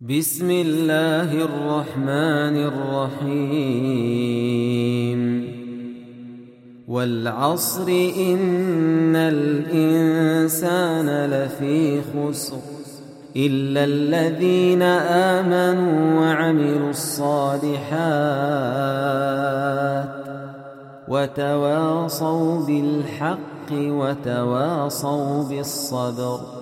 بسم الله الرحمن الرحيم والعصر إن الإنسان لفي خسر إلا الذين آمنوا وعملوا الصالحات وتواصوا بالحق وتواصوا بالصبر.